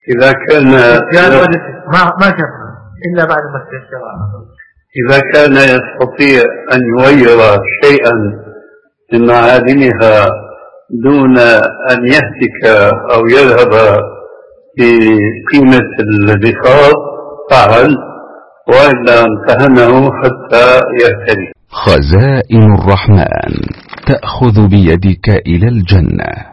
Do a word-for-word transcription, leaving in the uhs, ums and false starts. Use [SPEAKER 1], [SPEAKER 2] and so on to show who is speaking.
[SPEAKER 1] إذا كان
[SPEAKER 2] ما ما شافها إلا بعد ما استيسر.
[SPEAKER 1] إذا كان يستطيع أن يغير شيئا من معادنها دون أن يهتك أو يذهب في قيمة الادخار فعل، وإلا امتهنه حتى يهتدي.
[SPEAKER 3] خزائن الرحمن تأخذ بيدك إلى الجنة.